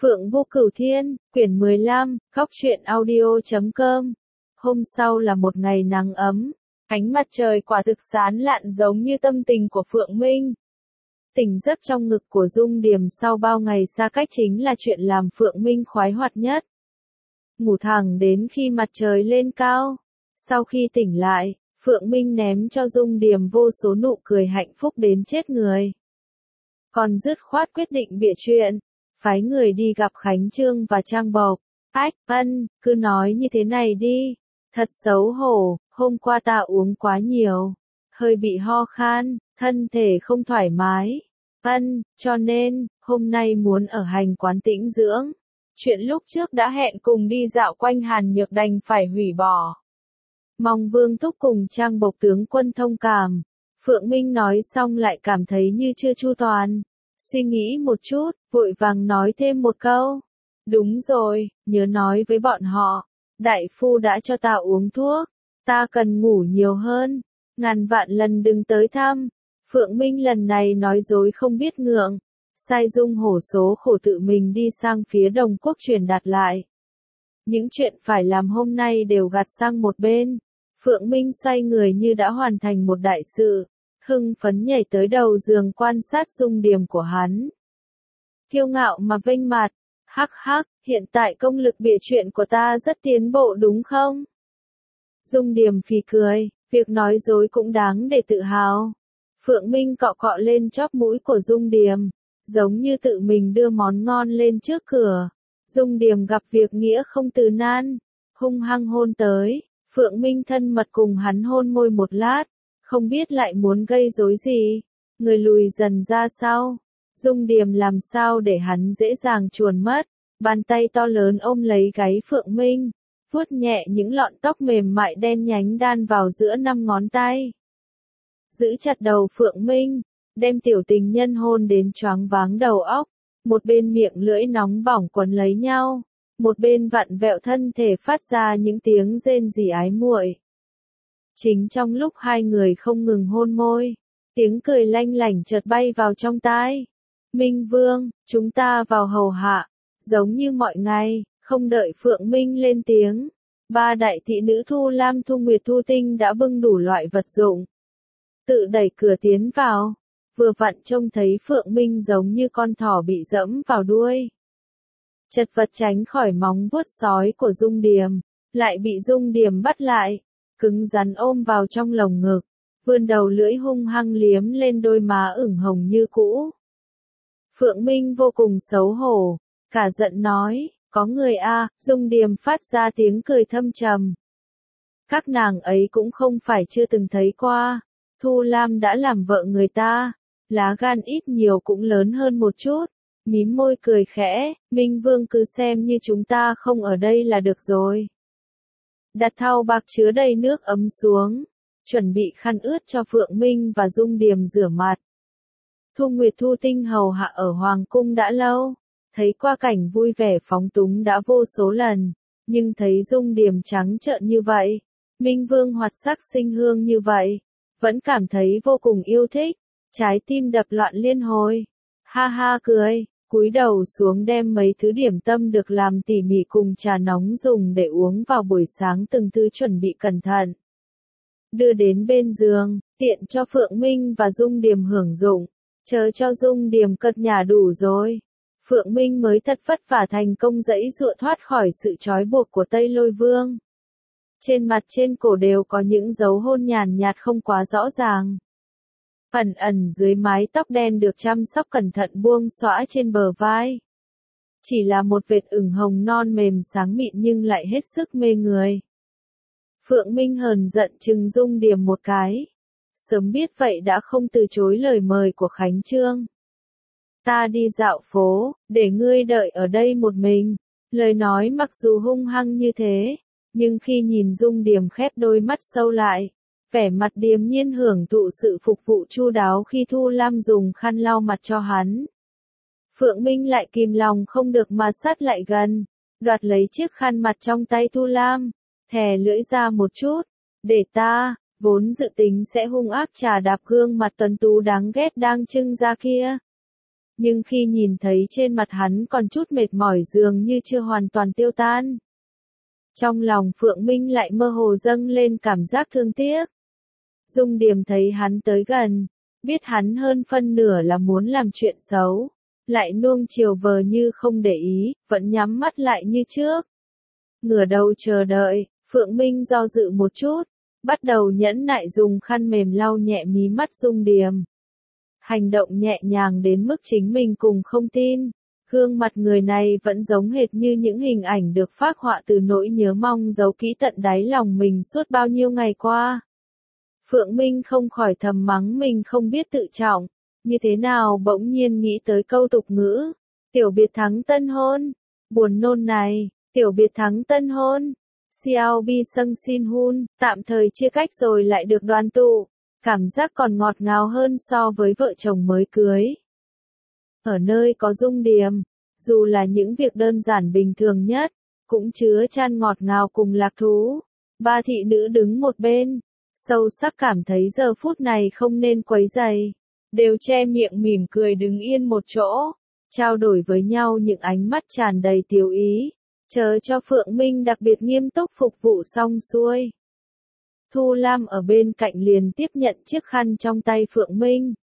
Phượng Vô Cửu Thiên, quyển 15, Góc truyện audio.com. Hôm sau là một ngày nắng ấm, ánh mặt trời quả thực sáng lạn giống như tâm tình của Phượng Minh. Tỉnh giấc trong ngực của Dung Điềm sau bao ngày xa cách chính là chuyện làm Phượng Minh khoái hoạt nhất. Ngủ thẳng đến khi mặt trời lên cao. Sau khi tỉnh lại, Phượng Minh ném cho Dung Điềm vô số nụ cười hạnh phúc đến chết người. Còn dứt khoát quyết định bịa chuyện, phái người đi gặp Khánh Trương và Trang Bộc. Ách, cứ nói như thế này đi. Thật xấu hổ, hôm qua ta uống quá nhiều, hơi bị ho khan, thân thể không thoải mái. Cho nên, hôm nay muốn ở hành quán tĩnh dưỡng. Chuyện lúc trước đã hẹn cùng đi dạo quanh Hàn Nhược đành phải hủy bỏ. Mong Vương Thúc cùng Trang Bộc tướng quân thông cảm. Phượng Minh nói xong lại cảm thấy như chưa chu toàn. Suy nghĩ một chút, vội vàng nói thêm một câu. Đúng rồi, nhớ nói với bọn họ. Đại phu đã cho ta uống thuốc. Ta cần ngủ nhiều hơn. Ngàn vạn lần đừng tới thăm. Phượng Minh lần này nói dối không biết ngượng. Sai Dung hổ số khổ tự mình đi sang phía Đồng Quốc truyền đạt lại. Những chuyện phải làm hôm nay đều gạt sang một bên. Phượng Minh xoay người như đã hoàn thành một đại sự. Hưng phấn nhảy tới đầu giường quan sát Dung Điềm của hắn. Kiêu ngạo mà vênh mặt. Hắc hắc, hiện tại công lực bịa chuyện của ta rất tiến bộ đúng không? Dung Điềm phì cười, việc nói dối cũng đáng để tự hào. Phượng Minh cọ cọ lên chóp mũi của Dung Điềm, giống như tự mình đưa món ngon lên trước cửa. Dung Điềm gặp việc nghĩa không từ nan, hung hăng hôn tới. Phượng Minh thân mật cùng hắn hôn môi một lát, không biết lại muốn gây rối gì. Người lùi dần ra sau. Dung Điềm làm sao để hắn dễ dàng chuồn mất. Bàn tay to lớn ôm lấy gáy Phượng Minh, vuốt nhẹ những lọn tóc mềm mại đen nhánh đan vào giữa 5 ngón tay. Giữ chặt đầu Phượng Minh, đem tiểu tình nhân hôn đến choáng váng đầu óc. Một bên miệng lưỡi nóng bỏng quấn lấy nhau, một bên vặn vẹo thân thể phát ra những tiếng rên rỉ ái muội. Chính trong lúc hai người không ngừng hôn môi, tiếng cười lanh lảnh chợt bay vào trong tai. Minh Vương, chúng ta vào hầu hạ. Giống như mọi ngày, không đợi Phượng Minh lên tiếng. Ba đại thị nữ Thu Lam Thu Nguyệt Thu Tinh đã bưng đủ loại vật dụng. Tự đẩy cửa tiến vào. Vừa vặn trông thấy Phượng Minh giống như con thỏ bị dẫm vào đuôi. Chật vật tránh khỏi móng vuốt sói của Dung Điềm. Lại bị Dung Điềm bắt lại. Cứng rắn ôm vào trong lồng ngực. Vươn đầu lưỡi hung hăng liếm lên đôi má ửng hồng như cũ. Phượng Minh vô cùng xấu hổ. Cả giận nói, có người a. Dung Điềm phát ra tiếng cười thâm trầm. Các nàng ấy cũng không phải chưa từng thấy qua. Thu Lam đã làm vợ người ta, lá gan ít nhiều cũng lớn hơn một chút. Mím môi cười khẽ, Minh Vương cứ xem như chúng ta không ở đây là được rồi. Đặt thau bạc chứa đầy nước ấm xuống, chuẩn bị khăn ướt cho Phượng Minh và Dung Điềm rửa mặt. Thu Nguyệt Thu Tinh hầu hạ ở Hoàng Cung đã lâu. Thấy qua cảnh vui vẻ phóng túng đã vô số lần, nhưng thấy Dung Điềm trắng trợn như vậy, Minh Vương hoạt sắc sinh hương như vậy, vẫn cảm thấy vô cùng yêu thích, trái tim đập loạn liên hồi. Ha ha cười, cúi đầu xuống đem mấy thứ điểm tâm được làm tỉ mỉ cùng trà nóng dùng để uống vào buổi sáng từng thứ chuẩn bị cẩn thận. Đưa đến bên giường, tiện cho Phượng Minh và Dung Điềm hưởng dụng, chờ cho Dung Điềm cật nhả đủ rồi. Phượng Minh mới thật vất vả thành công giãy giụa thoát khỏi sự trói buộc của Tây Lôi Vương. Trên mặt trên cổ đều có những dấu hôn nhàn nhạt không quá rõ ràng. Ẩn ẩn dưới mái tóc đen được chăm sóc cẩn thận buông xõa trên bờ vai. Chỉ là một vệt ửng hồng non mềm sáng mịn nhưng lại hết sức mê người. Phượng Minh hờn giận trừng Dung Điềm một cái. Sớm biết vậy đã không từ chối lời mời của Khánh Trương. Ta đi dạo phố, để ngươi đợi ở đây một mình. Lời nói mặc dù hung hăng như thế, nhưng khi nhìn Dung Điềm khép đôi mắt sâu lại, vẻ mặt điềm nhiên hưởng thụ sự phục vụ chu đáo khi Thu Lam dùng khăn lau mặt cho hắn. Phượng Minh lại kìm lòng không được mà sát lại gần, đoạt lấy chiếc khăn mặt trong tay Thu Lam, thè lưỡi ra một chút, để ta, vốn dự tính sẽ hung ác chà đạp gương mặt tuấn tú đáng ghét đang trưng ra kia. nhưng khi nhìn thấy trên mặt hắn còn chút mệt mỏi dường như chưa hoàn toàn tiêu tan. Trong lòng Phượng Minh lại mơ hồ dâng lên cảm giác thương tiếc. Dung Điềm thấy hắn tới gần, biết hắn hơn phân nửa là muốn làm chuyện xấu, lại nuông chiều vờ như không để ý, vẫn nhắm mắt lại như trước. Ngửa đầu chờ đợi, Phượng Minh do dự một chút, bắt đầu nhẫn nại dùng khăn mềm lau nhẹ mí mắt Dung Điềm. Hành động nhẹ nhàng đến mức chính mình cùng không tin, gương mặt người này vẫn giống hệt như những hình ảnh được phác họa từ nỗi nhớ mong giấu kỹ tận đáy lòng mình suốt bao nhiêu ngày qua. Phượng Minh không khỏi thầm mắng mình không biết tự trọng, như thế nào bỗng nhiên nghĩ tới câu tục ngữ, tiểu biệt thắng tân hôn, buồn nôn này, tiểu biệt thắng tân hôn, Xiao Bi Sâng Xin Hun, tạm thời chia cách rồi lại được đoàn tụ, cảm giác còn ngọt ngào hơn so với vợ chồng mới cưới. Ở nơi có Dung Điềm, dù là những việc đơn giản bình thường nhất, cũng chứa chan ngọt ngào cùng lạc thú. Ba thị nữ đứng một bên, sâu sắc cảm thấy giờ phút này không nên quấy rầy, đều che miệng mỉm cười đứng yên một chỗ, trao đổi với nhau những ánh mắt tràn đầy tiểu ý, chờ cho Phượng Minh đặc biệt nghiêm túc phục vụ xong xuôi. Thu Lam ở bên cạnh liền tiếp nhận chiếc khăn trong tay Phượng Minh.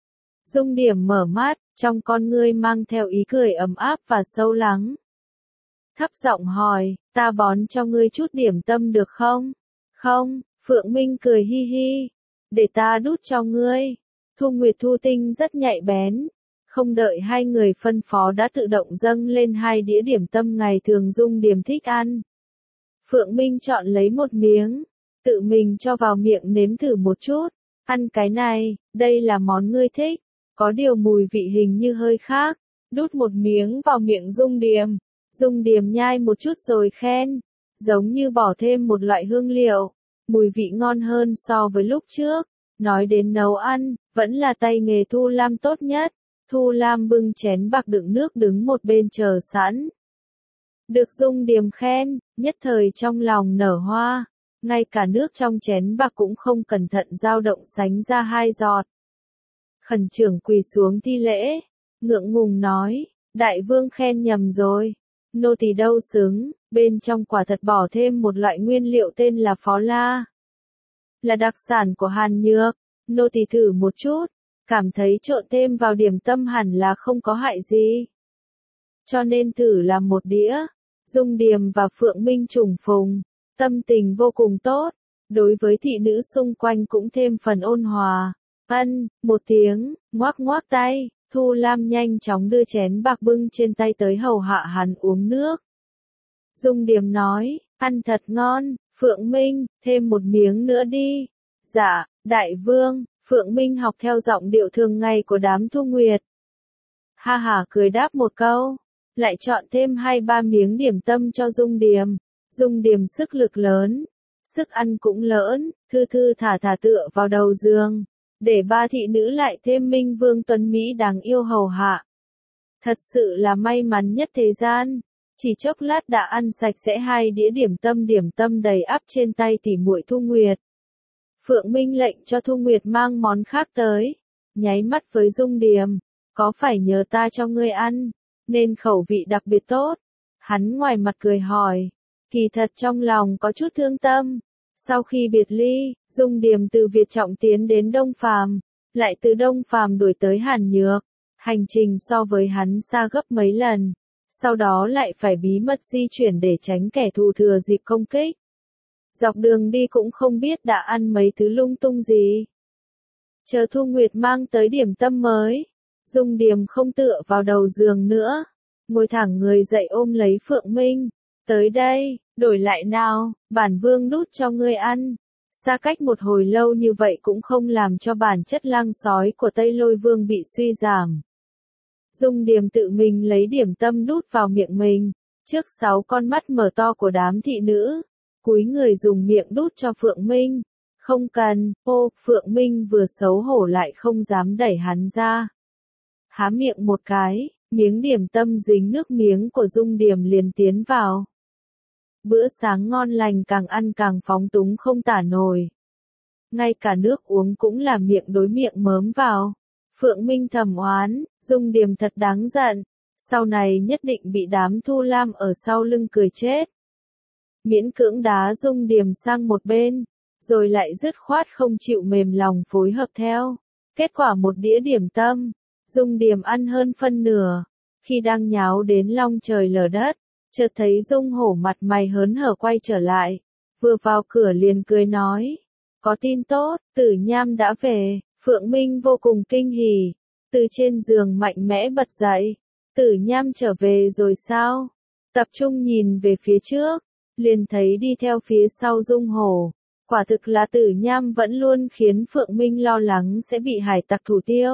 Dung Điềm mở mắt, trong con ngươi mang theo ý cười ấm áp và sâu lắng. Thấp giọng hỏi, ta bón cho ngươi chút điểm tâm được không? Không, Phượng Minh cười hi hi. Để ta đút cho ngươi. Thu Nguyệt Thu Tinh rất nhạy bén. Không đợi hai người phân phó đã tự động dâng lên 2 đĩa điểm tâm ngày thường Dung Điềm thích ăn. Phượng Minh chọn lấy một miếng, tự mình cho vào miệng nếm thử một chút. Ăn cái này, đây là món ngươi thích. Có điều mùi vị hình như hơi khác. Đút một miếng vào miệng Dung Điềm. Dung Điềm nhai một chút rồi khen. Giống như bỏ thêm một loại hương liệu. Mùi vị ngon hơn so với lúc trước. Nói đến nấu ăn, vẫn là tay nghề Thu Lam tốt nhất. Thu Lam bưng chén bạc đựng nước đứng một bên chờ sẵn. Được Dung Điềm khen, nhất thời trong lòng nở hoa. Ngay cả nước trong chén bạc cũng không cẩn thận dao động sánh ra 2 giọt. Khẩn trưởng quỳ xuống thi lễ, ngượng ngùng nói, đại vương khen nhầm rồi, nô tỳ đâu xứng, bên trong quả thật bỏ thêm một loại nguyên liệu tên là phó la. Là đặc sản của Hàn Nhược, nô tỳ thử một chút, cảm thấy trộn thêm vào điểm tâm hẳn là không có hại gì. Cho nên thử làm một đĩa, Dung Điềm và Phượng Minh trùng phùng, tâm tình vô cùng tốt, đối với thị nữ xung quanh cũng thêm phần ôn hòa. Ân, một tiếng, ngoác ngoác tay, Thu Lam nhanh chóng đưa chén bạc bưng trên tay tới hầu hạ hắn uống nước. Dung Điềm nói, ăn thật ngon, Phượng Minh, thêm một miếng nữa đi. Dạ, đại vương, Phượng Minh học theo giọng điệu thường ngày của đám Thu Nguyệt. Ha ha cười đáp một câu, lại chọn thêm 2-3 miếng điểm tâm cho Dung Điềm. Dung Điềm sức lực lớn, sức ăn cũng lớn, thư thư thả thả tựa vào đầu giường. Để ba thị nữ lại thêm Minh Vương Tuấn Mỹ đáng yêu hầu hạ. Thật sự là may mắn nhất thế gian. Chỉ chốc lát đã ăn sạch sẽ 2 đĩa điểm tâm đầy ắp trên tay tỉ muội Thu Nguyệt. Phượng Minh lệnh cho Thu Nguyệt mang món khác tới. Nháy mắt với Dung Điềm. Có phải nhờ ta cho ngươi ăn, nên khẩu vị đặc biệt tốt. Hắn ngoài mặt cười hỏi. Kỳ thật trong lòng có chút thương tâm. Sau khi biệt ly, Dung Điềm từ Việt Trọng tiến đến Đông Phàm, lại từ Đông Phàm đuổi tới Hàn Nhược, hành trình so với hắn xa gấp mấy lần, sau đó lại phải bí mật di chuyển để tránh kẻ thù thừa dịp công kích. Dọc đường đi cũng không biết đã ăn mấy thứ lung tung gì. Chờ Thu Nguyệt mang tới điểm tâm mới, Dung Điềm không tựa vào đầu giường nữa, ngồi thẳng người dậy ôm lấy Phượng Minh. Tới đây, đổi lại nào, bản vương đút cho ngươi ăn. Xa cách một hồi lâu như vậy cũng không làm cho bản chất lang sói của Tây Lôi Vương bị suy giảm. Dung Điềm tự mình lấy điểm tâm đút vào miệng mình, trước 6 con mắt mở to của đám thị nữ, cúi người dùng miệng đút cho Phượng Minh. Không cần, Phượng Minh vừa xấu hổ lại không dám đẩy hắn ra. Há miệng một cái, miếng điểm tâm dính nước miếng của Dung Điềm liền tiến vào. Bữa sáng ngon lành càng ăn càng phóng túng không tả nổi. Ngay cả nước uống cũng là miệng đối miệng mớm vào. Phượng Minh thầm oán, Dung Điềm thật đáng giận, sau này nhất định bị đám Thu Lam ở sau lưng cười chết. Miễn cưỡng đá Dung Điềm sang một bên, rồi lại dứt khoát không chịu mềm lòng phối hợp theo. Kết quả một đĩa điểm tâm, Dung Điềm ăn hơn phân nửa, khi đang nháo đến long trời lở đất, chợt thấy Dung Hổ mặt mày hớn hở quay trở lại, vừa vào cửa liền cười nói, có tin tốt, Tử Nham đã về. Phượng Minh vô cùng kinh hỉ, từ trên giường mạnh mẽ bật dậy, Tử Nham trở về rồi sao? Tập trung nhìn về phía trước, liền thấy đi theo phía sau Dung Hổ, quả thực là Tử Nham vẫn luôn khiến Phượng Minh lo lắng sẽ bị hải tặc thủ tiêu.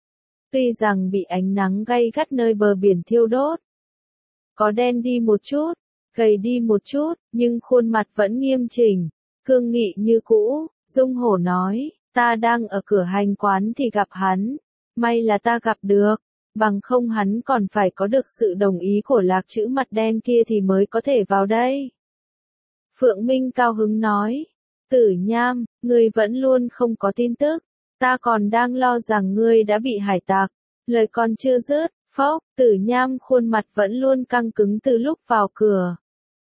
Tuy rằng bị ánh nắng gay gắt nơi bờ biển thiêu đốt, có đen đi một chút, gầy đi một chút, nhưng khuôn mặt vẫn nghiêm chỉnh, cương nghị như cũ. Dung Hổ nói, ta đang ở cửa hành quán thì gặp hắn, may là ta gặp được, bằng không hắn còn phải có được sự đồng ý của Lạc Chữ mặt đen kia thì mới có thể vào đây. Phượng Minh cao hứng nói, Tử Nham, ngươi vẫn luôn không có tin tức, ta còn đang lo rằng ngươi đã bị hải tặc. Lời còn chưa dứt, phốc, Tử Nham khuôn mặt vẫn luôn căng cứng từ lúc vào cửa.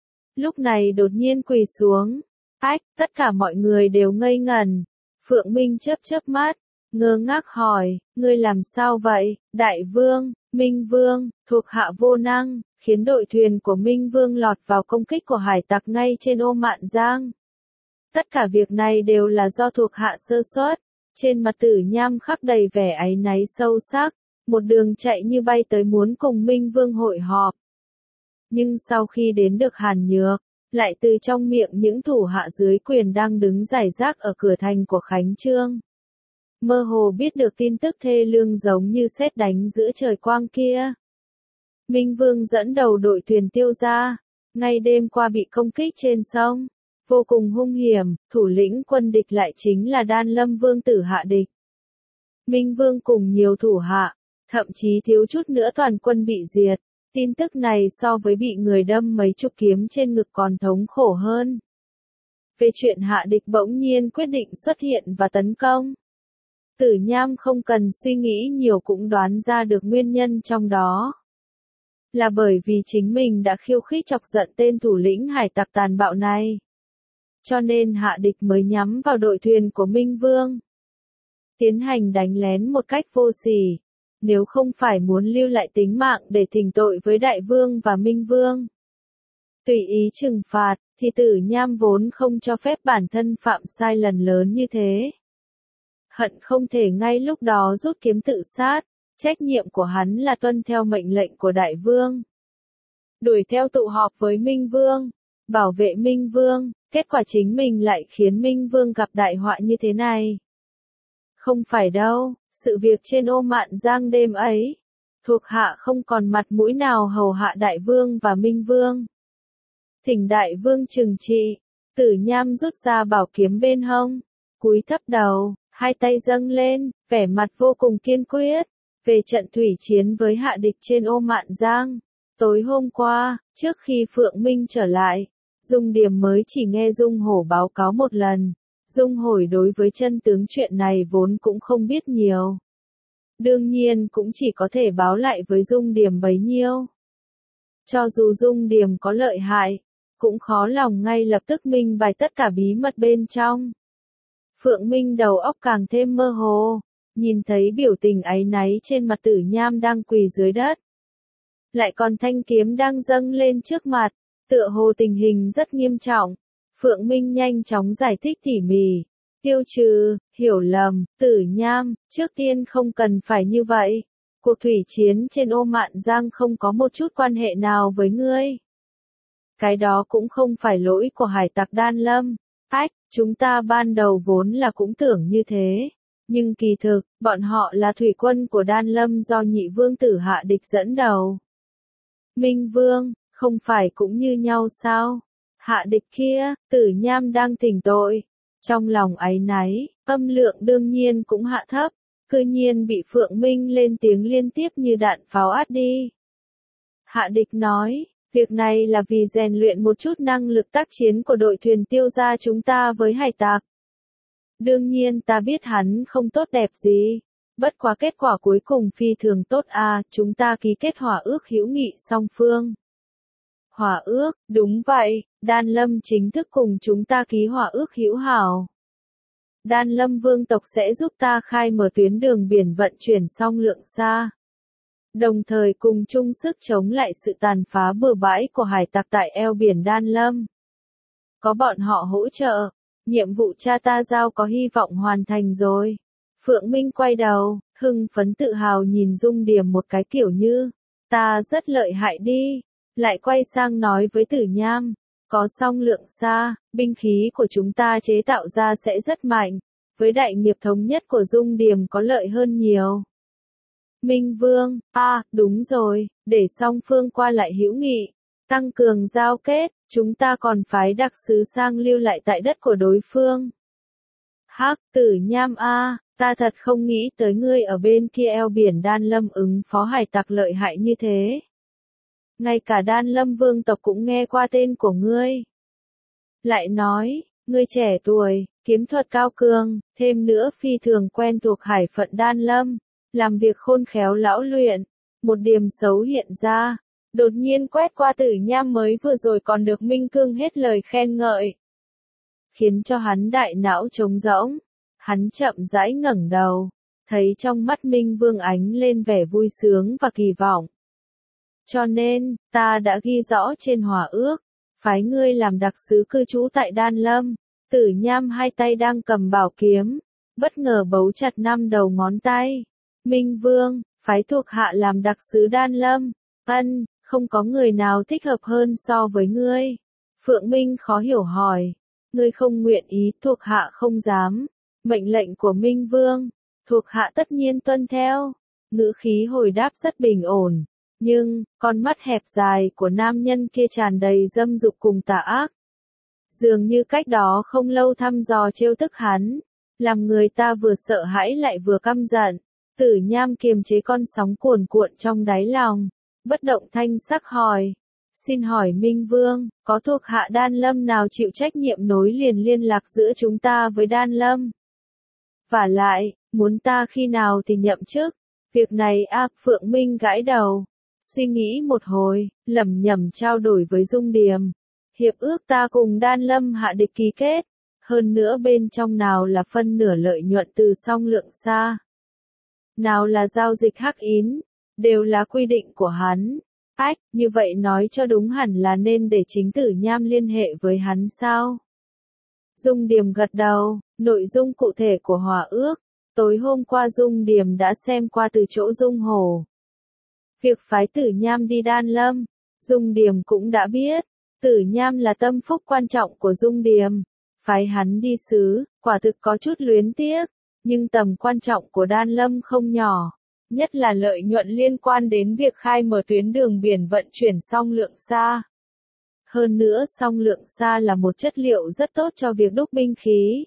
Lúc này đột nhiên quỳ xuống, ách, tất cả mọi người đều ngây ngẩn. Phượng Minh chớp mắt, ngơ ngác hỏi, ngươi làm sao vậy, Đại Vương, Minh Vương, thuộc hạ vô năng, khiến đội thuyền của Minh Vương lọt vào công kích của hải tặc ngay trên ô Mạn Giang. Tất cả việc này đều là do thuộc hạ sơ suất. Trên mặt Tử Nham khắc đầy vẻ áy náy sâu sắc, một đường chạy như bay tới muốn cùng Minh Vương hội họp. Nhưng sau khi đến được Hàn Nhược, lại từ trong miệng những thủ hạ dưới quyền đang đứng rải rác ở cửa thành của Khánh Trương, mơ hồ biết được tin tức thê lương giống như sét đánh giữa trời quang kia. Minh Vương dẫn đầu đội thuyền tiêu ra, ngay đêm qua bị công kích trên sông, vô cùng hung hiểm, thủ lĩnh quân địch lại chính là Đan Lâm Vương tử Hạ Địch. Minh Vương cùng nhiều thủ hạ, thậm chí thiếu chút nữa toàn quân bị diệt. Tin tức này so với bị người đâm mấy chục kiếm trên ngực còn thống khổ hơn. Về chuyện Hạ Địch bỗng nhiên quyết định xuất hiện và tấn công, Tử Nham không cần suy nghĩ nhiều cũng đoán ra được nguyên nhân trong đó. Là bởi vì chính mình đã khiêu khích chọc giận tên thủ lĩnh hải tặc tàn bạo này. Cho nên Hạ Địch mới nhắm vào đội thuyền của Minh Vương, tiến hành đánh lén một cách vô sỉ. Nếu không phải muốn lưu lại tính mạng để thỉnh tội với Đại Vương và Minh Vương, tùy ý trừng phạt, thì Tử Nham vốn không cho phép bản thân phạm sai lần lớn như thế. Hận không thể ngay lúc đó rút kiếm tự sát, trách nhiệm của hắn là tuân theo mệnh lệnh của Đại Vương. Đuổi theo tụ họp với Minh Vương, bảo vệ Minh Vương, kết quả chính mình lại khiến Minh Vương gặp đại họa như thế này. Không phải đâu, sự việc trên ô Mạn Giang đêm ấy, thuộc hạ không còn mặt mũi nào hầu hạ Đại Vương và Minh Vương. Thỉnh Đại Vương trừng trị. Tử Nham rút ra bảo kiếm bên hông, cúi thấp đầu, hai tay dâng lên, vẻ mặt vô cùng kiên quyết. Về trận thủy chiến với Hạ Địch trên ô Mạn Giang, tối hôm qua, trước khi Phượng Minh trở lại, Dung Điềm mới chỉ nghe Dung Hổ báo cáo một lần. Dung Hổ đối với chân tướng chuyện này vốn cũng không biết nhiều. Đương nhiên cũng chỉ có thể báo lại với Dung Điềm bấy nhiêu. Cho dù Dung Điềm có lợi hại, cũng khó lòng ngay lập tức minh bạch tất cả bí mật bên trong. Phượng Minh đầu óc càng thêm mơ hồ, nhìn thấy biểu tình áy náy trên mặt Tử Nham đang quỳ dưới đất. Lại còn thanh kiếm đang dâng lên trước mặt, tựa hồ tình hình rất nghiêm trọng. Phượng Minh nhanh chóng giải thích tỉ mỉ. Tiêu trừ, hiểu lầm, Tử Nham, trước tiên không cần phải như vậy. Cuộc thủy chiến trên ô Mạn Giang không có một chút quan hệ nào với ngươi. Cái đó cũng không phải lỗi của hải tặc Đan Lâm. Ách, chúng ta ban đầu vốn là cũng tưởng như thế. Nhưng kỳ thực, bọn họ là thủy quân của Đan Lâm do nhị vương tử Hạ Địch dẫn đầu. Minh Vương, không phải cũng như nhau sao? Hạ Địch kia, Tử Nham đang thỉnh tội. Trong lòng áy náy, âm lượng đương nhiên cũng hạ thấp. Cư nhiên bị Phượng Minh lên tiếng liên tiếp như đạn pháo át đi. Hạ Địch nói, việc này là vì rèn luyện một chút năng lực tác chiến của đội thuyền tiêu gia chúng ta với hải tặc. Đương nhiên ta biết hắn không tốt đẹp gì. Bất quá kết quả cuối cùng phi thường tốt à, chúng ta ký kết hòa ước hữu nghị song phương. Hòa ước, đúng vậy, Đan Lâm chính thức cùng chúng ta ký hòa ước hữu hảo. Đan Lâm vương tộc sẽ giúp ta khai mở tuyến đường biển vận chuyển song lượng xa. Đồng thời cùng chung sức chống lại sự tàn phá bừa bãi của hải tặc tại eo biển Đan Lâm. Có bọn họ hỗ trợ, nhiệm vụ cha ta giao có hy vọng hoàn thành rồi. Phượng Minh quay đầu, hưng phấn tự hào nhìn Dung Điềm một cái kiểu như, ta rất lợi hại đi. Lại quay sang nói với Tử Nham, có song lượng xa, binh khí của chúng ta chế tạo ra sẽ rất mạnh, với đại nghiệp thống nhất của Dung Điềm có lợi hơn nhiều. Minh Vương, đúng rồi, để song phương qua lại hữu nghị, tăng cường giao kết, chúng ta còn phái đặc sứ sang lưu lại tại đất của đối phương. Hắc, Tử Nham ta thật không nghĩ tới ngươi ở bên kia eo biển Đan Lâm ứng phó hải tặc lợi hại như thế. Ngay cả Đan Lâm vương tộc cũng nghe qua tên của ngươi. Lại nói, ngươi trẻ tuổi, kiếm thuật cao cường, thêm nữa phi thường quen thuộc hải phận Đan Lâm, làm việc khôn khéo lão luyện, một điểm xấu hiện ra, đột nhiên quét qua Tử Nham mới vừa rồi còn được Minh Cương hết lời khen ngợi. Khiến cho hắn đại não trống rỗng, hắn chậm rãi ngẩng đầu, thấy trong mắt Minh Vương ánh lên vẻ vui sướng và kỳ vọng. Cho nên, ta đã ghi rõ trên hòa ước, phái ngươi làm đặc sứ cư trú tại Đan Lâm. Tử Nham hai tay đang cầm bảo kiếm, bất ngờ bấu chặt 5 đầu ngón tay. Minh Vương, phái thuộc hạ làm đặc sứ Đan Lâm. Không có người nào thích hợp hơn so với ngươi. Phượng Minh khó hiểu hỏi. Ngươi không nguyện ý, thuộc hạ không dám. Mệnh lệnh của Minh Vương, thuộc hạ tất nhiên tuân theo. Ngữ khí hồi đáp rất bình ổn. Nhưng, con mắt hẹp dài của nam nhân kia tràn đầy dâm dục cùng tà ác. Dường như cách đó không lâu thăm dò trêu tức hắn, làm người ta vừa sợ hãi lại vừa căm giận. Tử Nham kiềm chế con sóng cuồn cuộn trong đáy lòng, bất động thanh sắc hỏi. Xin hỏi Minh Vương, có thuộc hạ Đan Lâm nào chịu trách nhiệm nối liền liên lạc giữa chúng ta với Đan Lâm? Vả lại, muốn ta khi nào thì nhậm chức? Việc này Phượng Minh gãi đầu. Suy nghĩ một hồi, lẩm nhẩm trao đổi với Dung Điềm. Hiệp ước ta cùng Đan Lâm hạ địch ký kết. Hơn nữa bên trong nào là phân nửa lợi nhuận từ song lượng xa. Nào là giao dịch hắc ín. Đều là quy định của hắn. Như vậy nói cho đúng hẳn là nên để chính Tử Nham liên hệ với hắn sao? Dung Điềm gật đầu, nội dung cụ thể của hòa ước. Tối hôm qua Dung Điềm đã xem qua từ chỗ Dung Hổ. Việc phái Tử Nham đi Đan Lâm, Dung Điềm cũng đã biết. Tử Nham là tâm phúc quan trọng của Dung Điềm. Phái hắn đi xứ, quả thực có chút luyến tiếc. Nhưng tầm quan trọng của Đan Lâm không nhỏ. Nhất là lợi nhuận liên quan đến việc khai mở tuyến đường biển vận chuyển song lượng xa. Hơn nữa song lượng xa là một chất liệu rất tốt cho việc đúc binh khí.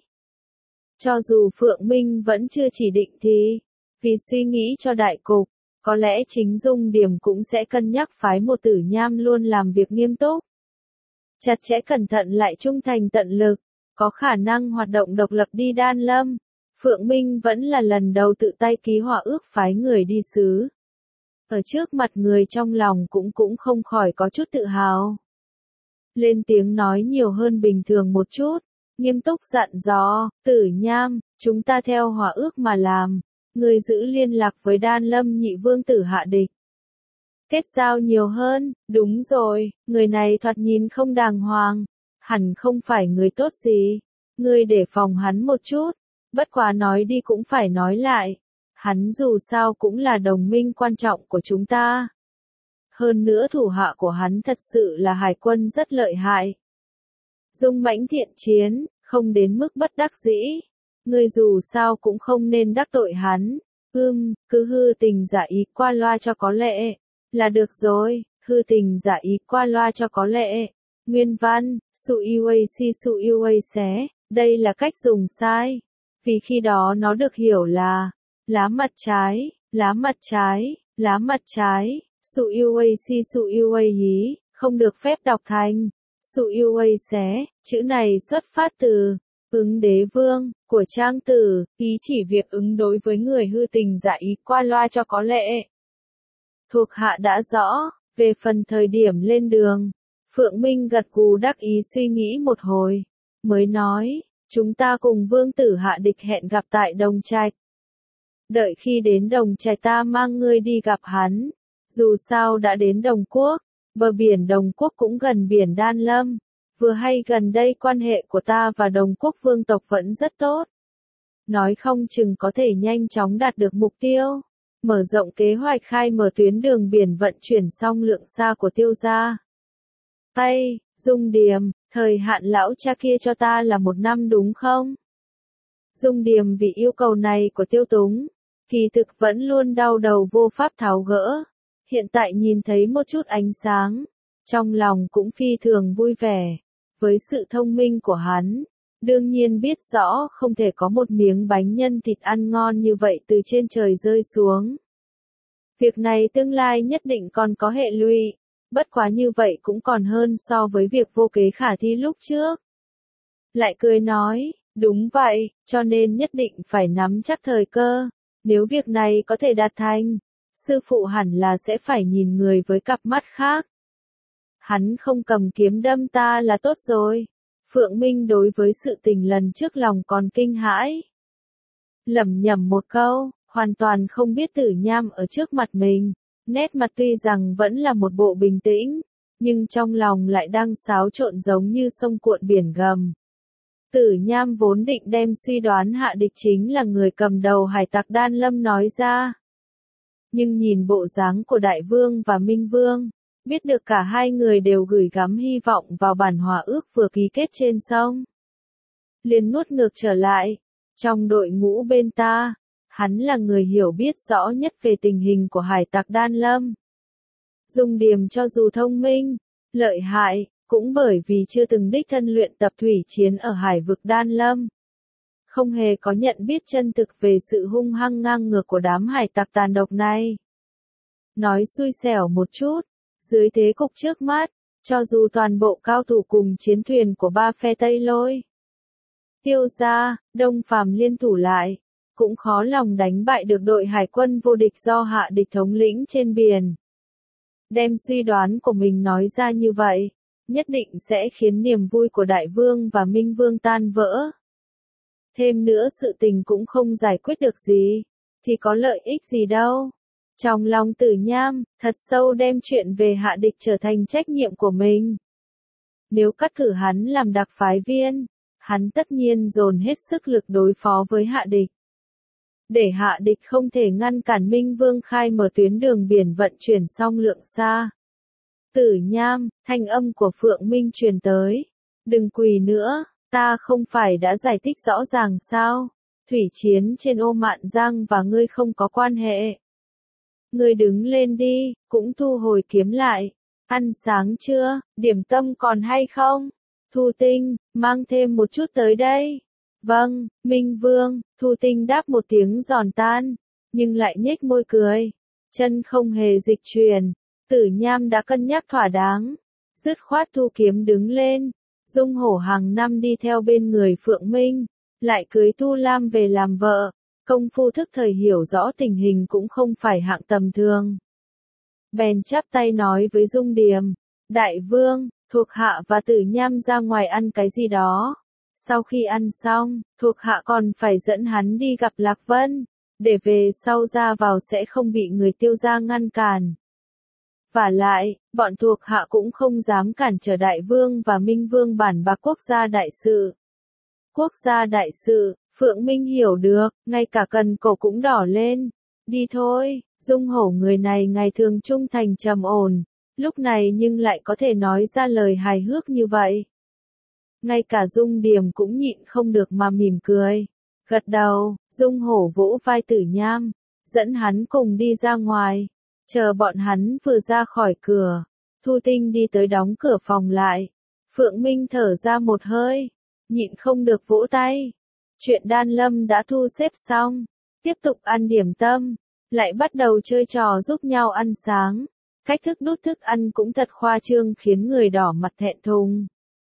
Cho dù Phượng Minh vẫn chưa chỉ định thì, vì suy nghĩ cho đại cục, có lẽ chính Dung Điềm cũng sẽ cân nhắc phái một Tử Nham luôn làm việc nghiêm túc. Chặt chẽ cẩn thận lại trung thành tận lực, có khả năng hoạt động độc lập đi Đan Lâm. Phượng Minh vẫn là lần đầu tự tay ký hòa ước phái người đi xứ. Ở trước mặt người trong lòng cũng không khỏi có chút tự hào. Lên tiếng nói nhiều hơn bình thường một chút, nghiêm túc dặn dò, Tử Nham, chúng ta theo hòa ước mà làm, người giữ liên lạc với Đan Lâm nhị vương tử hạ địch. Kết giao nhiều hơn, đúng rồi, người này thoạt nhìn không đàng hoàng, hẳn không phải người tốt gì, ngươi để phòng hắn một chút. Bất quá nói đi cũng phải nói lại, hắn dù sao cũng là đồng minh quan trọng của chúng ta. Hơn nữa thủ hạ của hắn thật sự là hải quân rất lợi hại. Dung mãnh thiện chiến, không đến mức bất đắc dĩ. Ngươi dù sao cũng không nên đắc tội hắn. Cứ hư tình giả ý qua loa cho có lệ. Là được rồi, hư tình giả ý qua loa cho có lệ. Nguyên văn, su UAC xé, đây là cách dùng sai. Vì khi đó nó được hiểu là lá mặt trái, lá mặt trái, lá mặt trái, su UA hí, không được phép đọc thành su UA xé, chữ này xuất phát từ Ứng đế vương, của trang tử, ý chỉ việc ứng đối với người hư tình giả ý qua loa cho có lệ. Thuộc hạ đã rõ, về phần thời điểm lên đường, Phượng Minh gật gù đắc ý suy nghĩ một hồi, mới nói, chúng ta cùng vương tử Hạ Địch hẹn gặp tại Đồng Trạch. Đợi khi đến Đồng Trạch ta mang ngươi đi gặp hắn, dù sao đã đến Đồng Quốc, bờ biển Đồng Quốc cũng gần biển Đan Lâm, vừa hay gần đây quan hệ của ta và Đồng Quốc vương tộc vẫn rất tốt. Nói không chừng có thể nhanh chóng đạt được mục tiêu. Mở rộng kế hoạch khai mở tuyến đường biển vận chuyển song lượng xa của Tiêu gia. Tây, Dung Điềm, thời hạn lão cha kia cho ta là 1 năm đúng không? Dung Điềm vì yêu cầu này của Tiêu Túng, kỳ thực vẫn luôn đau đầu vô pháp tháo gỡ. Hiện tại nhìn thấy một chút ánh sáng, trong lòng cũng phi thường vui vẻ. Với sự thông minh của hắn, đương nhiên biết rõ không thể có một miếng bánh nhân thịt ăn ngon như vậy từ trên trời rơi xuống. Việc này tương lai nhất định còn có hệ lụy, bất quá như vậy cũng còn hơn so với việc vô kế khả thi lúc trước. Lại cười nói, đúng vậy, cho nên nhất định phải nắm chắc thời cơ, nếu việc này có thể đạt thành, sư phụ hẳn là sẽ phải nhìn người với cặp mắt khác. Hắn không cầm kiếm đâm ta là tốt rồi. Phượng Minh đối với sự tình lần trước lòng còn kinh hãi. Lẩm nhẩm một câu, hoàn toàn không biết Tử Nham ở trước mặt mình, nét mặt tuy rằng vẫn là một bộ bình tĩnh, nhưng trong lòng lại đang xáo trộn giống như sông cuộn biển gầm. Tử Nham vốn định đem suy đoán Hạ Địch chính là người cầm đầu hải tặc Đan Lâm nói ra. Nhưng nhìn bộ dáng của Đại Vương và Minh Vương, biết được cả hai người đều gửi gắm hy vọng vào bản hòa ước vừa ký kết trên sông. Liền nuốt ngược trở lại, trong đội ngũ bên ta, hắn là người hiểu biết rõ nhất về tình hình của hải tặc Đan Lâm. Dung Điềm cho dù thông minh, lợi hại, cũng bởi vì chưa từng đích thân luyện tập thủy chiến ở hải vực Đan Lâm. Không hề có nhận biết chân thực về sự hung hăng ngang ngược của đám hải tặc tàn độc này. Nói xui xẻo một chút, dưới thế cục trước mắt, cho dù toàn bộ cao thủ cùng chiến thuyền của ba phe Tây Lôi, Tiêu gia, Đông Phàm liên thủ lại, cũng khó lòng đánh bại được đội hải quân vô địch do Hạ Địch thống lĩnh trên biển. Đem suy đoán của mình nói ra như vậy, nhất định sẽ khiến niềm vui của Đại Vương và Minh Vương tan vỡ. Thêm nữa sự tình cũng không giải quyết được gì, thì có lợi ích gì đâu. Trong lòng Tử Nham, thật sâu đem chuyện về Hạ Địch trở thành trách nhiệm của mình. Nếu cắt cử hắn làm đặc phái viên, hắn tất nhiên dồn hết sức lực đối phó với Hạ Địch. Để Hạ Địch không thể ngăn cản Minh Vương khai mở tuyến đường biển vận chuyển song lượng xa. Tử Nham, thanh âm của Phượng Minh truyền tới. Đừng quỳ nữa, ta không phải đã giải thích rõ ràng sao? Thủy chiến trên Ô Mạn Giang và ngươi không có quan hệ. Ngươi đứng lên đi, cũng thu hồi kiếm lại. Ăn sáng chưa, điểm tâm còn hay không? Thu Tinh, mang thêm một chút tới đây. Vâng, Minh Vương, Thu Tinh đáp một tiếng giòn tan, nhưng lại nhếch môi cười. Chân không hề dịch chuyển, Tử Nham đã cân nhắc thỏa đáng. Dứt khoát thu kiếm đứng lên. Dung Hổ hàng năm đi theo bên người Phượng Minh, lại cưới Tu Lam về làm vợ. Công phu thức thời hiểu rõ tình hình cũng không phải hạng tầm thường. Bèn chắp tay nói với Dung Điềm, Đại Vương, thuộc hạ và Tử Nham ra ngoài ăn cái gì đó. Sau khi ăn xong, thuộc hạ còn phải dẫn hắn đi gặp Lạc Vân, để về sau ra vào sẽ không bị người Tiêu gia ngăn cản. Vả lại, bọn thuộc hạ cũng không dám cản trở Đại Vương và Minh Vương bản bạc quốc gia đại sự. Quốc gia đại sự, Phượng Minh hiểu được, ngay cả cần cổ cũng đỏ lên. Đi thôi, Dung Hổ người này ngày thường trung thành trầm ổn, lúc này nhưng lại có thể nói ra lời hài hước như vậy. Ngay cả Dung Điềm cũng nhịn không được mà mỉm cười. Gật đầu, Dung Hổ vỗ vai Tử Nham, dẫn hắn cùng đi ra ngoài. Chờ bọn hắn vừa ra khỏi cửa, Thu Tinh đi tới đóng cửa phòng lại. Phượng Minh thở ra một hơi, nhịn không được vỗ tay. Chuyện Đan Lâm đã thu xếp xong, tiếp tục ăn điểm tâm, lại bắt đầu chơi trò giúp nhau ăn sáng. Cách thức đút thức ăn cũng thật khoa trương khiến người đỏ mặt thẹn thùng.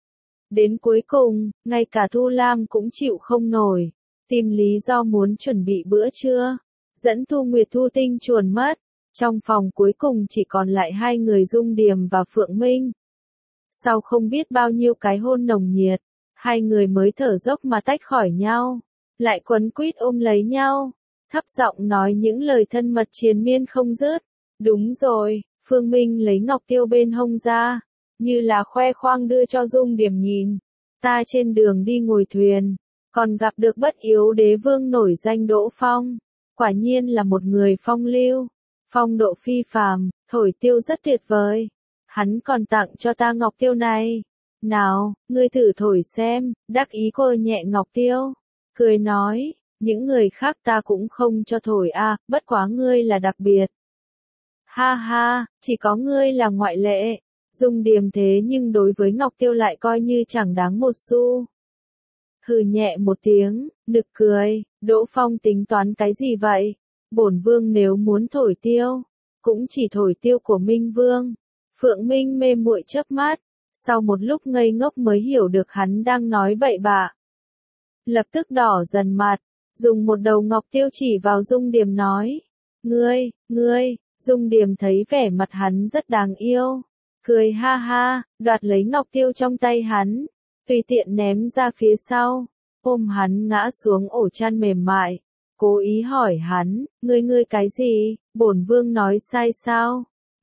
Đến cuối cùng, ngay cả Thu Lam cũng chịu không nổi, tìm lý do muốn chuẩn bị bữa trưa, dẫn Thu Nguyệt Thu Tinh chuồn mất. Trong phòng cuối cùng chỉ còn lại hai người Dung Điềm và Phượng Minh. Sau không biết bao nhiêu cái hôn nồng nhiệt, hai người mới thở dốc mà tách khỏi nhau, lại quấn quýt ôm lấy nhau, thấp giọng nói những lời thân mật triền miên không dứt. Đúng rồi, Phương Minh lấy ngọc tiêu bên hông ra, như là khoe khoang đưa cho Dung Điềm nhìn. Ta trên đường đi ngồi thuyền, còn gặp được Bất Yếu Đế Vương nổi danh Đỗ Phong, quả nhiên là một người phong lưu, phong độ phi phàm, thổi tiêu rất tuyệt vời. Hắn còn tặng cho ta ngọc tiêu này. Nào, ngươi thử thổi xem, đắc ý cô nhẹ ngọc tiêu. Cười nói, những người khác ta cũng không cho thổi à, bất quá ngươi là đặc biệt. Ha ha, chỉ có ngươi là ngoại lệ. Dung Điềm thế nhưng đối với ngọc tiêu lại coi như chẳng đáng một xu. Hừ nhẹ một tiếng, nực cười, Đỗ Phong tính toán cái gì vậy? Bổn vương nếu muốn thổi tiêu, cũng chỉ thổi tiêu của Minh Vương. Phượng Minh mê muội chớp mắt, sau một lúc ngây ngốc mới hiểu được hắn đang nói bậy bạ. Lập tức đỏ dần mặt, dùng một đầu ngọc tiêu chỉ vào Dung Điềm nói. Ngươi, Dung Điềm thấy vẻ mặt hắn rất đáng yêu. Cười ha ha, đoạt lấy ngọc tiêu trong tay hắn, tùy tiện ném ra phía sau, ôm hắn ngã xuống ổ chăn mềm mại. Cố ý hỏi hắn, ngươi cái gì, bổn vương nói sai sao?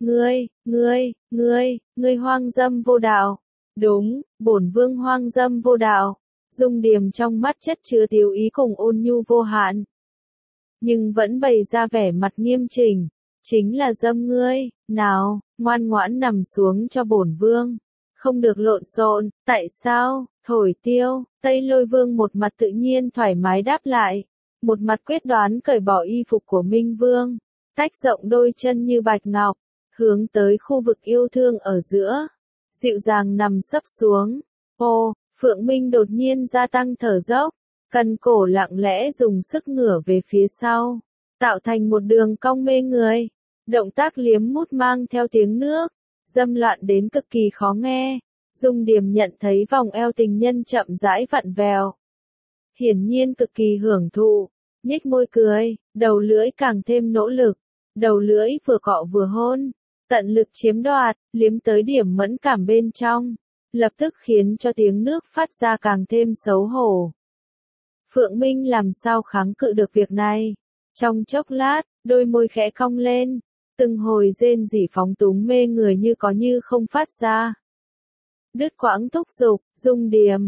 Ngươi hoang dâm vô đạo. Đúng, bổn vương hoang dâm vô đạo. Dung Điềm trong mắt chất chứa tiếu ý cùng ôn nhu vô hạn. Nhưng vẫn bày ra vẻ mặt nghiêm chỉnh. Chính là dâm ngươi, nào, ngoan ngoãn nằm xuống cho bổn vương. Không được lộn xộn, tại sao, thổi tiêu, Tây Lôi Vương một mặt tự nhiên thoải mái đáp lại. Một mặt quyết đoán cởi bỏ y phục của Minh Vương, tách rộng đôi chân như bạch ngọc, hướng tới khu vực yêu thương ở giữa, dịu dàng nằm sấp xuống. Ô, Phượng Minh đột nhiên gia tăng thở dốc, cần cổ lặng lẽ dùng sức ngửa về phía sau, tạo thành một đường cong mê người. Động tác liếm mút mang theo tiếng nước, dâm loạn đến cực kỳ khó nghe. Dung Điềm nhận thấy vòng eo tình nhân chậm rãi vặn vẹo. Hiển nhiên cực kỳ hưởng thụ, nhếch môi cười, đầu lưỡi càng thêm nỗ lực, đầu lưỡi vừa cọ vừa hôn, tận lực chiếm đoạt, liếm tới điểm mẫn cảm bên trong, lập tức khiến cho tiếng nước phát ra càng thêm xấu hổ. Phượng Minh làm sao kháng cự được việc này? Trong chốc lát, đôi môi khẽ cong lên, từng hồi rên rỉ phóng túng mê người như có như không phát ra. Đứt quãng thúc giục, Dung Điềm,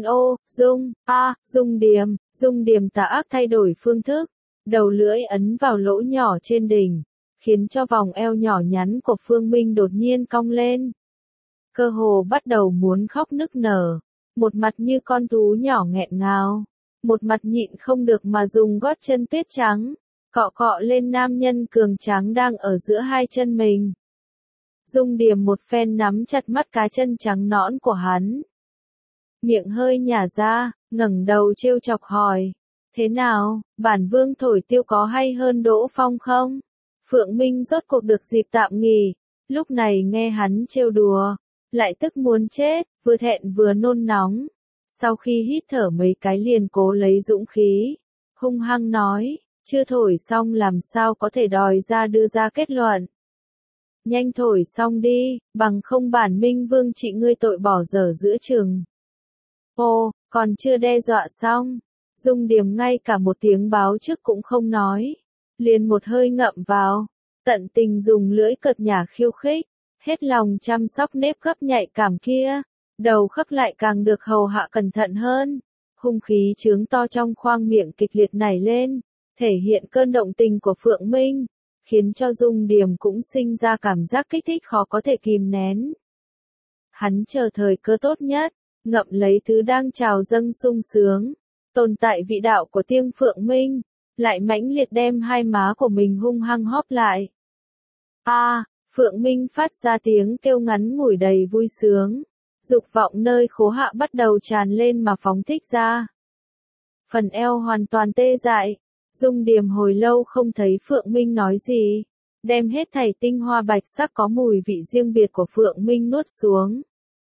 Dung Điềm tà ác thay đổi phương thức, đầu lưỡi ấn vào lỗ nhỏ trên đỉnh, khiến cho vòng eo nhỏ nhắn của Phương Minh đột nhiên cong lên. Cơ hồ bắt đầu muốn khóc nức nở, một mặt như con thú nhỏ nghẹn ngào, một mặt nhịn không được mà dùng gót chân tuyết trắng, cọ cọ lên nam nhân cường tráng đang ở giữa hai chân mình. Dung Điềm một phen nắm chặt mắt cá chân trắng nõn của hắn. Miệng hơi nhả ra, ngẩng đầu trêu chọc hỏi. Thế nào, bản vương thổi tiêu có hay hơn Đỗ Phong không? Phượng Minh rốt cuộc được dịp tạm nghỉ, lúc này nghe hắn trêu đùa, lại tức muốn chết, vừa thẹn vừa nôn nóng. Sau khi hít thở mấy cái liền cố lấy dũng khí, hung hăng nói, chưa thổi xong làm sao có thể đòi ra đưa ra kết luận. Nhanh thổi xong đi, bằng không bản Minh Vương trị ngươi tội bỏ dở giữa chừng. Ô, còn chưa đe dọa xong. Dung Điềm ngay cả một tiếng báo trước cũng không nói. Liền một hơi ngậm vào, tận tình dùng lưỡi cợt nhả khiêu khích, hết lòng chăm sóc nếp gấp nhạy cảm kia. Đầu khớp lại càng được hầu hạ cẩn thận hơn. Hung khí trướng to trong khoang miệng kịch liệt nảy lên, thể hiện cơn động tình của Phượng Minh, khiến cho Dung Điềm cũng sinh ra cảm giác kích thích khó có thể kìm nén. Hắn chờ thời cơ tốt nhất, ngậm lấy thứ đang trào dâng sung sướng, tồn tại vị đạo của tiếng Phượng Minh, lại mãnh liệt đem hai má của mình hung hăng hóp lại. Phượng Minh phát ra tiếng kêu ngắn ngủi đầy vui sướng, dục vọng nơi khố hạ bắt đầu tràn lên mà phóng thích ra. Phần eo hoàn toàn tê dại. Dung Điềm hồi lâu không thấy Phượng Minh nói gì, đem hết thảy tinh hoa bạch sắc có mùi vị riêng biệt của Phượng Minh nuốt xuống.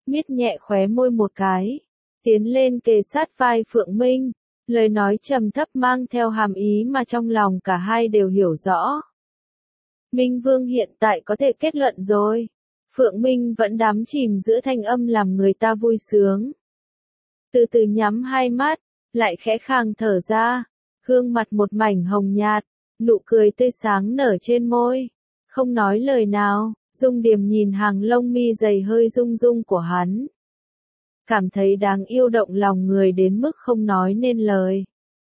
miết nhẹ khóe môi một cái, tiến lên kề sát vai Phượng Minh, lời nói trầm thấp mang theo hàm ý mà trong lòng cả hai đều hiểu rõ. Minh Vương hiện tại có thể kết luận rồi. Phượng Minh vẫn đắm chìm giữa thanh âm làm người ta vui sướng. Từ từ nhắm hai mắt, lại khẽ khàng thở ra, gương mặt một mảnh hồng nhạt, nụ cười tươi sáng nở trên môi. Không nói lời nào, Dung Điềm nhìn hàng lông mi dày hơi rung rung của hắn. Cảm thấy đáng yêu động lòng người đến mức không nói nên lời.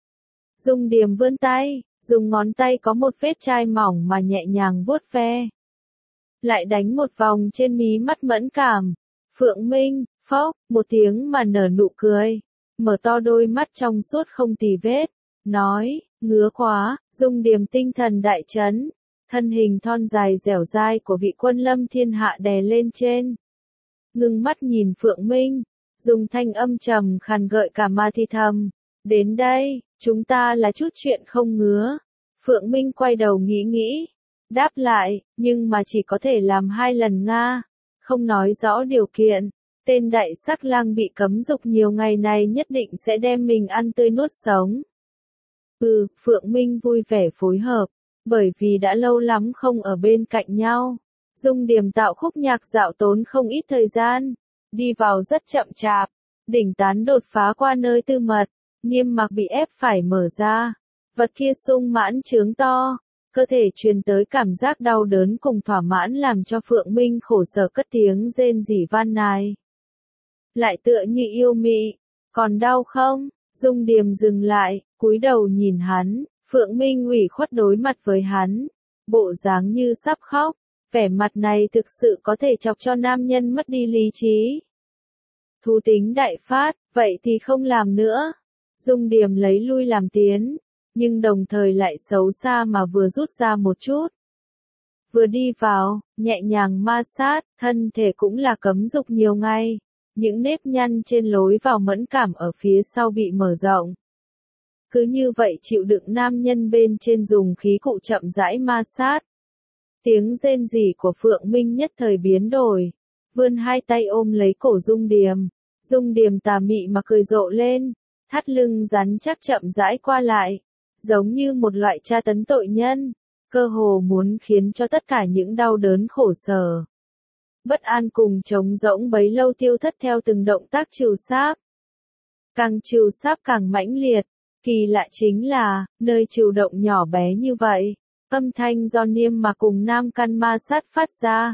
Dung Điềm vươn tay, dùng ngón tay có một vết chai mỏng mà nhẹ nhàng vuốt ve. Lại đánh một vòng trên mí mắt mẫn cảm. Phượng Minh, phốc, một tiếng mà nở nụ cười. Mở to đôi mắt trong suốt không tì vết. Nói, ngứa quá, Dung Điềm tinh thần đại chấn. Thân hình thon dài dẻo dai của vị quân lâm thiên hạ đè lên trên. Ngưng mắt nhìn Phượng Minh, dùng thanh âm trầm khàn gợi cả ma thì thầm. Đến đây, chúng ta là chút chuyện không ngứa. Phượng Minh quay đầu nghĩ nghĩ. Đáp lại, nhưng mà chỉ có thể làm 2 lần Nga. Không nói rõ điều kiện. Tên đại sắc lang bị cấm dục nhiều ngày này nhất định sẽ đem mình ăn tươi nuốt sống. Phượng Minh vui vẻ phối hợp. Bởi vì đã lâu lắm không ở bên cạnh nhau. Dung Điềm tạo khúc nhạc dạo tốn không ít thời gian. Đi vào rất chậm chạp. Đỉnh tán đột phá qua nơi tư mật. Niêm mạc bị ép phải mở ra. Vật kia sung mãn trướng to. Cơ thể truyền tới cảm giác đau đớn cùng thỏa mãn làm cho Phượng Minh khổ sở cất tiếng rên rỉ van nài. Lại tựa như yêu mị. Còn đau không? Dung Điềm dừng lại, cúi đầu nhìn hắn. Phượng Minh ủy khuất đối mặt với hắn. Bộ dáng như sắp khóc. Vẻ mặt này thực sự có thể chọc cho nam nhân mất đi lý trí. Thú tính đại phát, vậy thì không làm nữa. Dung Điềm lấy lui làm tiến. Nhưng đồng thời lại xấu xa mà vừa rút ra một chút. Vừa đi vào, nhẹ nhàng ma sát, thân thể cũng là cấm dục nhiều ngày. Những nếp nhăn trên lối vào mẫn cảm ở phía sau bị mở rộng. Cứ như vậy chịu đựng nam nhân bên trên dùng khí cụ chậm rãi ma sát. Tiếng rên rỉ của Phượng Minh nhất thời biến đổi. Vươn hai tay ôm lấy cổ Dung Điềm. Dung Điềm tà mị mà cười rộ lên. Thắt lưng rắn chắc chậm rãi qua lại. Giống như một loại tra tấn tội nhân. Cơ hồ muốn khiến cho tất cả những đau đớn khổ sở. Bất an cùng trống rỗng bấy lâu tiêu thất theo từng động tác trừu sáp. Càng trừu sáp càng mãnh liệt. Kỳ lạ chính là, nơi trừu động nhỏ bé như vậy, âm thanh do niêm mà cùng nam căn ma sát phát ra.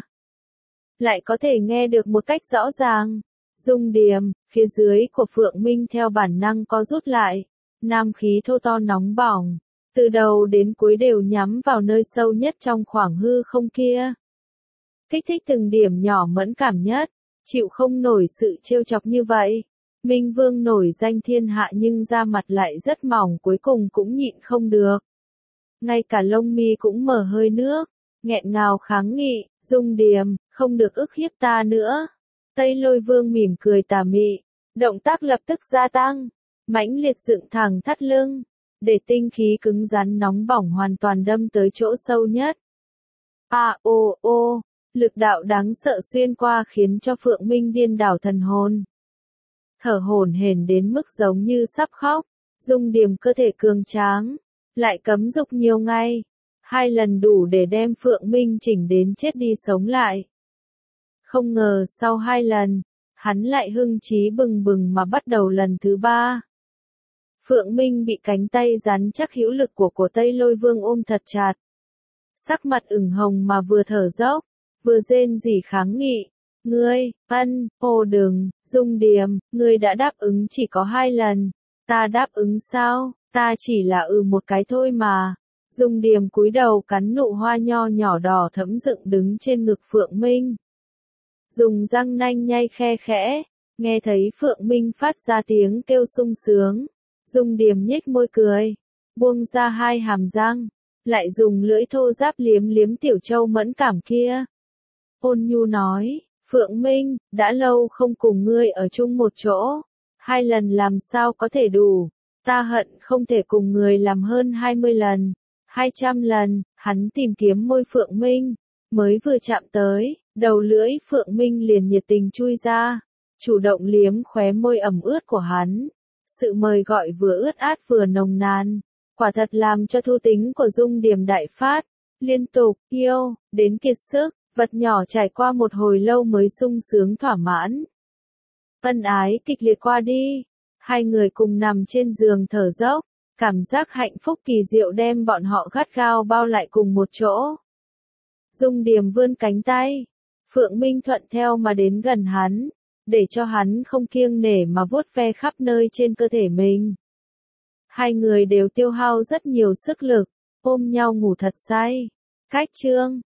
Lại có thể nghe được một cách rõ ràng. Dung Điềm, phía dưới của Phượng Minh theo bản năng có rút lại. Nam khí thô to nóng bỏng. Từ đầu đến cuối đều nhắm vào nơi sâu nhất trong khoảng hư không kia. Kích thích từng điểm nhỏ mẫn cảm nhất. Chịu không nổi sự trêu chọc như vậy. Minh Vương nổi danh thiên hạ nhưng da mặt lại rất mỏng cuối cùng cũng nhịn không được. Ngay cả lông mi cũng mở hơi nước. Nghẹn ngào kháng nghị, Dung Điềm, không được ức hiếp ta nữa. Tây Lôi Vương mỉm cười tà mị. Động tác lập tức gia tăng. Mãnh liệt dựng thẳng thắt lưng. Để tinh khí cứng rắn nóng bỏng hoàn toàn đâm tới chỗ sâu nhất. Lực đạo đáng sợ xuyên qua khiến cho Phượng Minh điên đảo thần hồn. Thở hổn hển đến mức giống như sắp khóc. Dung Điềm cơ thể cường tráng. Lại cấm dục nhiều ngày. 2 lần đủ để đem Phượng Minh chỉnh đến chết đi sống lại. Không ngờ sau 2 lần, hắn lại hưng trí bừng bừng mà bắt đầu lần thứ 3. Phượng Minh bị cánh tay rắn chắc hữu lực của Tây Lôi Vương ôm thật chặt. Sắc mặt ửng hồng mà vừa thở dốc, vừa rên rỉ kháng nghị. Ngươi, đừng, Dung Điềm, ngươi đã đáp ứng chỉ có 2 lần. Ta đáp ứng sao, ta chỉ là một cái thôi mà. Dung Điềm cúi đầu cắn nụ hoa nho nhỏ đỏ thẫm dựng đứng trên ngực Phượng Minh. Dùng răng nanh nhai khe khẽ, nghe thấy Phượng Minh phát ra tiếng kêu sung sướng. Dung Điềm nhếch môi cười, buông ra 2 hàm răng, lại dùng lưỡi thô ráp liếm liếm tiểu châu mẫn cảm kia. Ôn nhu nói, Phượng Minh, đã lâu không cùng ngươi ở chung một chỗ. 2 lần làm sao có thể đủ, ta hận không thể cùng người làm hơn 20 lần, 200 lần, hắn tìm kiếm môi Phượng Minh, mới vừa chạm tới, đầu lưỡi Phượng Minh liền nhiệt tình chui ra, chủ động liếm khóe môi ẩm ướt của hắn. Sự mời gọi vừa ướt át vừa nồng nàn, quả thật làm cho thú tính của Dung Điềm đại phát, liên tục yêu đến kiệt sức, vật nhỏ trải qua một hồi lâu mới sung sướng thỏa mãn. Ân ái kịch liệt qua đi, hai người cùng nằm trên giường thở dốc, cảm giác hạnh phúc kỳ diệu đem bọn họ gắt gao bao lại cùng một chỗ. Dung Điềm vươn cánh tay, Phượng Minh thuận theo mà đến gần hắn, để cho hắn không kiêng nể mà vuốt ve khắp nơi trên cơ thể mình. Hai người đều tiêu hao rất nhiều sức lực, ôm nhau ngủ thật say. Cách chương